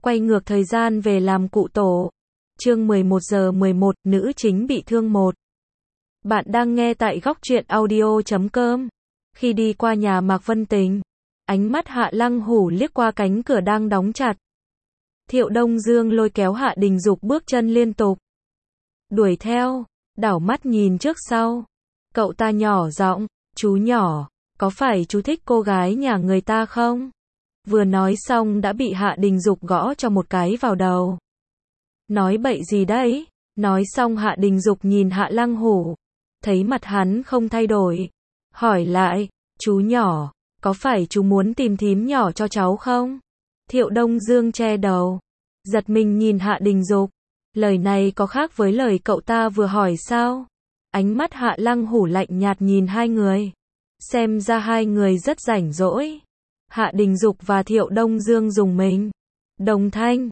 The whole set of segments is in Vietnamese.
Quay ngược thời gian về làm cụ tổ. Chương 11 giờ 11, nữ chính bị thương 1. Bạn đang nghe tại góc truyện audio.com. Khi đi qua nhà Mạc Vân Tình, ánh mắt Hạ Lăng Hủ liếc qua cánh cửa đang đóng chặt. Thiệu Đông Dương lôi kéo Hạ Đình Dục bước chân liên tục. Đuổi theo, đảo mắt nhìn trước sau. Cậu ta nhỏ giọng, chú nhỏ, có phải chú thích cô gái nhà người ta không? Vừa nói xong đã bị Hạ Đình Dục gõ cho một cái vào đầu. Nói bậy gì đấy? Nói xong Hạ Đình Dục nhìn Hạ Lăng Hủ, thấy mặt hắn không thay đổi, hỏi lại, chú nhỏ, có phải chú muốn tìm thím nhỏ cho cháu không? Thiệu Đông Dương che đầu, giật mình nhìn Hạ Đình Dục, lời này có khác với lời cậu ta vừa hỏi sao? Ánh mắt Hạ Lăng Hủ lạnh nhạt nhìn hai người, xem ra hai người rất rảnh rỗi. Hạ Đình Dục và Thiệu Đông Dương dùng mình. Đồng thanh,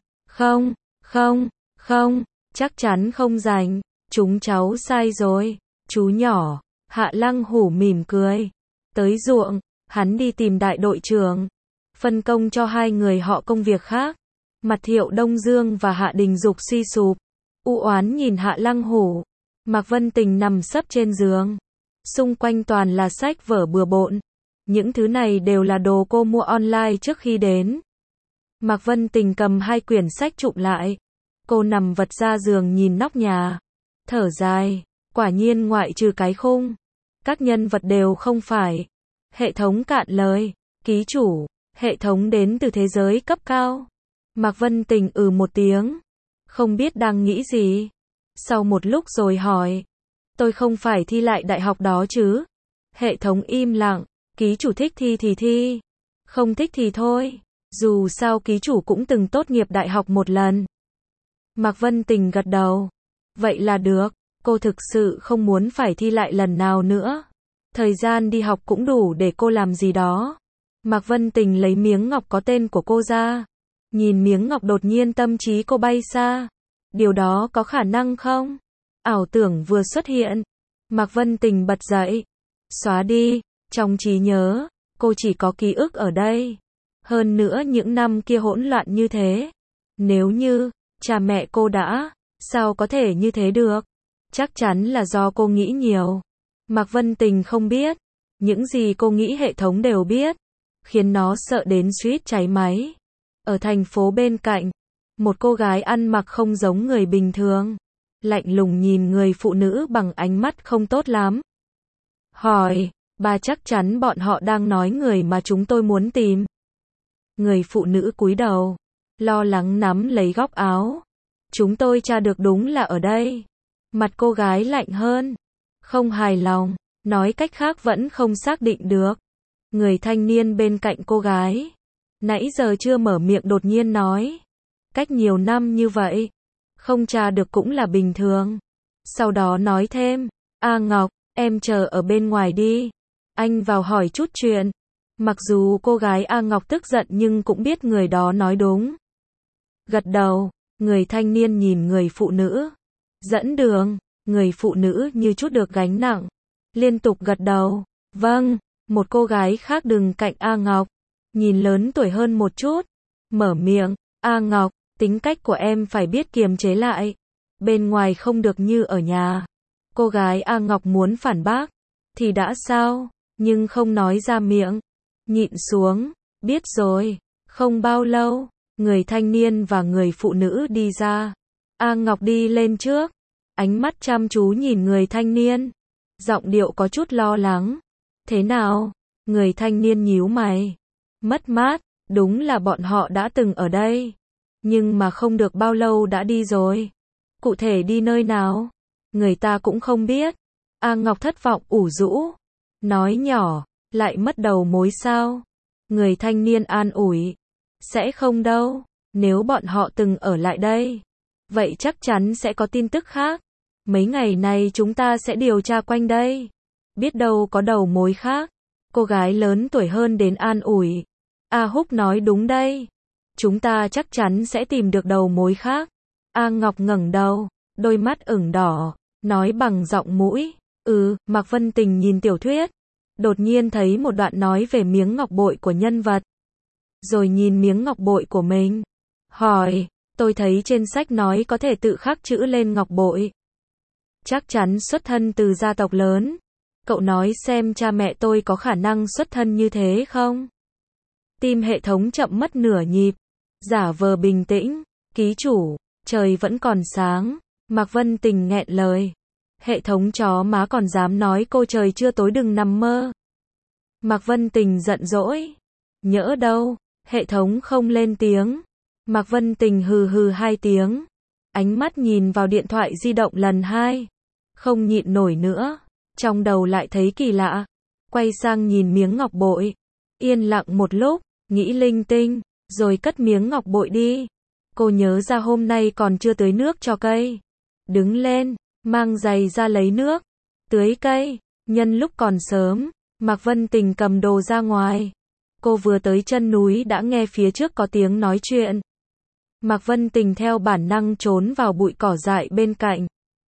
không, chắc chắn không rảnh, chúng cháu sai rồi, chú nhỏ. Hạ Lăng Hủ mỉm cười. Tới ruộng, hắn đi tìm đại đội trưởng, phân công cho hai người họ công việc khác. Mặt Thiệu Đông Dương và Hạ Đình Dục suy sụp, u oán nhìn Hạ Lăng Hủ. Mạc Vân Tình nằm sấp trên giường, xung quanh toàn là sách vở bừa bộn. Những thứ này đều là đồ cô mua online trước khi đến. Mạc Vân Tình cầm hai quyển sách chụm lại. Cô nằm vật ra giường nhìn nóc nhà, thở dài, quả nhiên ngoại trừ cái khung, các nhân vật đều không phải. Hệ thống cạn lời, ký chủ, hệ thống đến từ thế giới cấp cao. Mạc Vân Tình một tiếng, không biết đang nghĩ gì. Sau một lúc rồi hỏi, tôi không phải thi lại đại học đó chứ? Hệ thống im lặng, ký chủ thích thi thì thi, không thích thì thôi, dù sao ký chủ cũng từng tốt nghiệp đại học một lần. Mạc Vân Tình gật đầu, vậy là được, cô thực sự không muốn phải thi lại lần nào nữa. Thời gian đi học cũng đủ để cô làm gì đó. Mạc Vân Tình lấy miếng ngọc có tên của cô ra, nhìn miếng ngọc đột nhiên tâm trí cô bay xa. Điều đó có khả năng không? Ảo tưởng vừa xuất hiện, Mạc Vân Tình bật dậy, xóa đi, trong trí nhớ, cô chỉ có ký ức ở đây. Hơn nữa những năm kia hỗn loạn như thế. Nếu như, cha mẹ cô đã, sao có thể như thế được? Chắc chắn là do cô nghĩ nhiều. Mạc Vân Tình không biết, những gì cô nghĩ hệ thống đều biết, khiến nó sợ đến suýt cháy máy. Ở thành phố bên cạnh, một cô gái ăn mặc không giống người bình thường, lạnh lùng nhìn người phụ nữ bằng ánh mắt không tốt lắm. Hỏi, bà chắc chắn bọn họ đang nói người mà chúng tôi muốn tìm. Người phụ nữ cúi đầu, lo lắng nắm lấy góc áo. Chúng tôi tra được đúng là ở đây. Mặt cô gái lạnh hơn, không hài lòng, nói cách khác vẫn không xác định được. Người thanh niên bên cạnh cô gái, nãy giờ chưa mở miệng đột nhiên nói, cách nhiều năm như vậy, không tra được cũng là bình thường. Sau đó nói thêm, A Ngọc, em chờ ở bên ngoài đi, anh vào hỏi chút chuyện. Mặc dù cô gái A Ngọc tức giận nhưng cũng biết người đó nói đúng. Gật đầu, người thanh niên nhìn người phụ nữ, dẫn đường. Người phụ nữ như chút được gánh nặng, liên tục gật đầu, vâng. Một cô gái khác đứng cạnh A Ngọc, nhìn lớn tuổi hơn một chút, mở miệng, A Ngọc, tính cách của em phải biết kiềm chế lại, bên ngoài không được như ở nhà. Cô gái A Ngọc muốn phản bác, thì đã sao, nhưng không nói ra miệng, nhịn xuống, biết rồi. Không bao lâu, người thanh niên và người phụ nữ đi ra. A Ngọc đi lên trước, ánh mắt chăm chú nhìn người thanh niên, giọng điệu có chút lo lắng. Thế nào? Người thanh niên nhíu mày. Mất mát, đúng là bọn họ đã từng ở đây, nhưng mà không được bao lâu đã đi rồi. Cụ thể đi nơi nào? Người ta cũng không biết. A Ngọc thất vọng ủ rũ, nói nhỏ, lại mất đầu mối sao? Người thanh niên an ủi, sẽ không đâu, nếu bọn họ từng ở lại đây, vậy chắc chắn sẽ có tin tức khác. Mấy ngày này chúng ta sẽ điều tra quanh đây, biết đâu có đầu mối khác. Cô gái lớn tuổi hơn đến an ủi, A Húc nói đúng đây, chúng ta chắc chắn sẽ tìm được đầu mối khác. A Ngọc ngẩng đầu, đôi mắt ửng đỏ, nói bằng giọng mũi, Mạc Vân Tình nhìn tiểu thuyết, đột nhiên thấy một đoạn nói về miếng ngọc bội của nhân vật, rồi nhìn miếng ngọc bội của mình, Hỏi, tôi thấy trên sách nói có thể tự khắc chữ lên ngọc bội. Chắc chắn xuất thân từ gia tộc lớn. Cậu nói xem cha mẹ tôi có khả năng xuất thân như thế không? Tim hệ thống chậm mất nửa nhịp. Giả vờ bình tĩnh. Ký chủ, trời vẫn còn sáng. Mạc Vân Tình nghẹn lời. Hệ thống chó má còn dám nói cô trời chưa tối đừng nằm mơ. Mạc Vân Tình giận dỗi. Nhỡ đâu, hệ thống không lên tiếng. Mạc Vân Tình hừ hừ 2 tiếng. Ánh mắt nhìn vào điện thoại di động lần 2. Không nhịn nổi nữa. Trong đầu lại thấy kỳ lạ. Quay sang nhìn miếng ngọc bội. Yên lặng một lúc, nghĩ linh tinh, rồi cất miếng ngọc bội đi. Cô nhớ ra hôm nay còn chưa tưới nước cho cây. Đứng lên, mang giày ra lấy nước. Tưới cây, nhân lúc còn sớm. Mạc Vân Tình cầm đồ ra ngoài. Cô vừa tới chân núi đã nghe phía trước có tiếng nói chuyện. Mạc Vân Tình theo bản năng trốn vào bụi cỏ dại bên cạnh.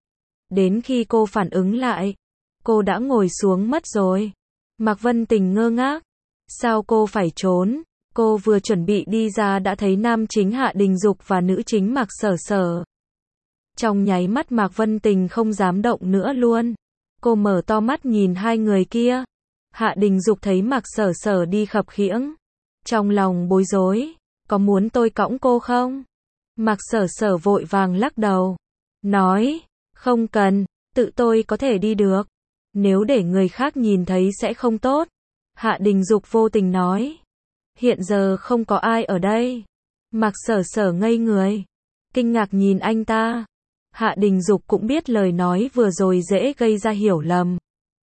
Đến khi cô phản ứng lại, cô đã ngồi xuống mất rồi. Mạc Vân Tình ngơ ngác. Sao cô phải trốn? Cô vừa chuẩn bị đi ra đã thấy nam chính Hạ Đình Dục và nữ chính Mạc Sở Sở. Trong nháy mắt Mạc Vân Tình không dám động nữa luôn. Cô mở to mắt nhìn hai người kia. Hạ Đình Dục thấy Mạc Sở Sở đi khập khiễng. Trong lòng bối rối. Có muốn tôi cõng cô không? Mạc Sở Sở vội vàng lắc đầu. Nói, không cần, tự tôi có thể đi được. Nếu để người khác nhìn thấy sẽ không tốt. Hạ Đình Dục vô tình nói. Hiện giờ không có ai ở đây. Mạc Sở Sở ngây người. Kinh ngạc nhìn anh ta. Hạ Đình Dục cũng biết lời nói vừa rồi dễ gây ra hiểu lầm.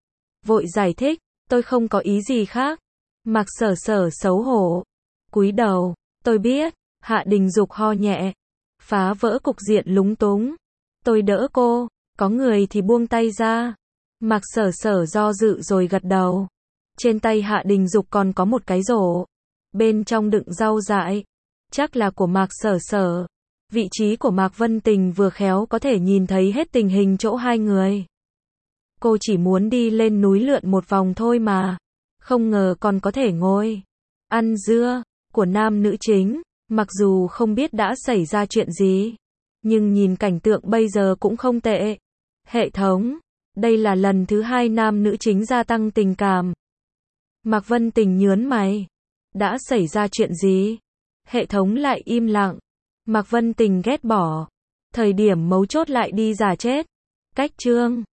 Vội giải thích, tôi không có ý gì khác. Mạc Sở Sở xấu hổ. Cúi đầu, tôi biết. Hạ Đình Dục ho nhẹ. Phá vỡ cục diện lúng túng. Tôi đỡ cô, có người thì buông tay ra. Mạc Sở Sở do dự rồi gật đầu. Trên tay Hạ Đình Dục còn có một cái rổ. Bên trong đựng rau dại. Chắc là của Mạc Sở Sở. Vị trí của Mạc Vân Tình vừa khéo có thể nhìn thấy hết tình hình chỗ hai người. Cô chỉ muốn đi lên núi lượn một vòng thôi mà. Không ngờ còn có thể ngồi ăn dưa của nam nữ chính. Mặc dù không biết đã xảy ra chuyện gì, nhưng nhìn cảnh tượng bây giờ cũng không tệ. Hệ thống, đây là lần thứ 2 nam nữ chính gia tăng tình cảm. Mạc Vân Tình nhớn mày. Đã xảy ra chuyện gì? Hệ thống lại im lặng. Mạc Vân Tình ghét bỏ. Thời điểm mấu chốt lại đi giả chết. Cách chương